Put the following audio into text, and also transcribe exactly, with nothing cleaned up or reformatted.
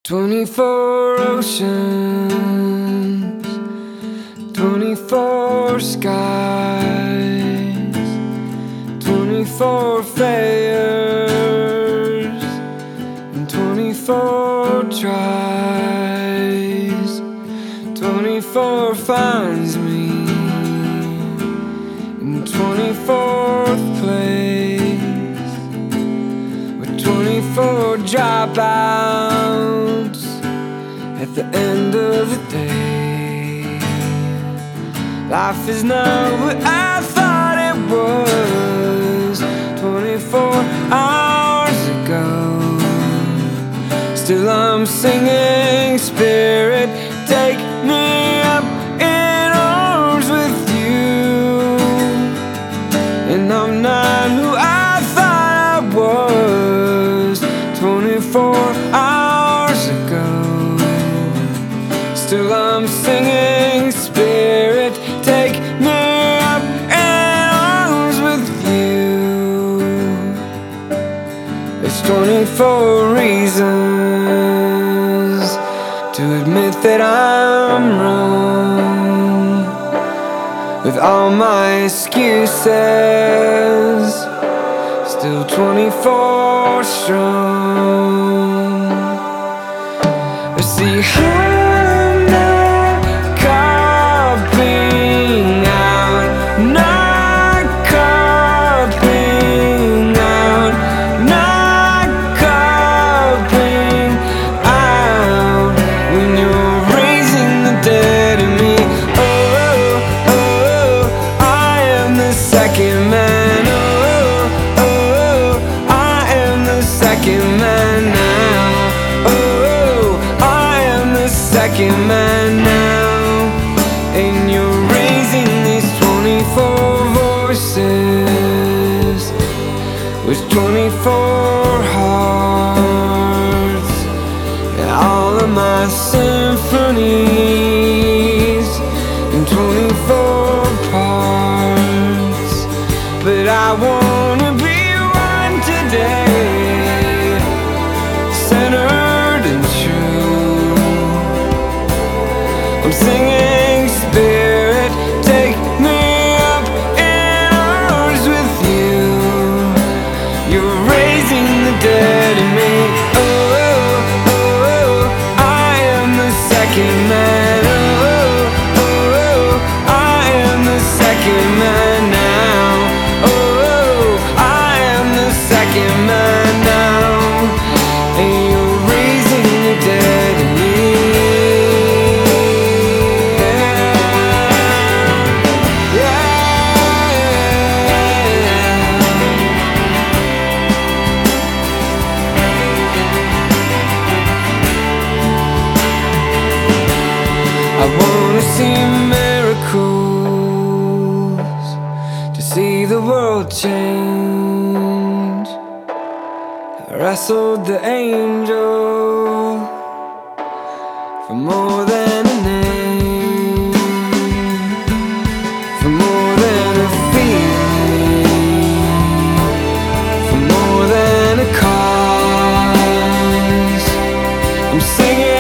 Twenty-four oceans, twenty-four skies, twenty-four failures, and twenty-four tries. Twenty-four finds me in twenty-fourth place, with twenty-four dropouts at the end of the day. Life is not what I thought it was twenty-four hours ago. Still I'm singing, Spirit, take me up in arms with you. And I'm not who I thought I was twenty-four hours ago. Still I'm singing, Spirit, take me up in arms with you. There's twenty-four reasons to admit that I'm wrong, with all my excuses, still twenty-four strong. See, I'm not copping out, not copping out, not copping out when you're raising the dead in me. Oh, oh, I am the second man. Oh, oh, I am the second man now. Second man now, and you're raising these twenty-four voices with twenty-four hearts, and all of my symphonies in twenty-four parts. But I wanna be one today, centered and true. I'm singing, Spirit, take me up in arms with you. You're raising the dead in me. Oh, oh, oh, I am the second man. Oh, oh, oh, I am the second man now. Oh, I am the second man now. And you're raising the dead in me. I wanna see miracles, to see the world change. I wrestled the angel for more than a name, for more than a feeling, for more than a cause. I'm singing.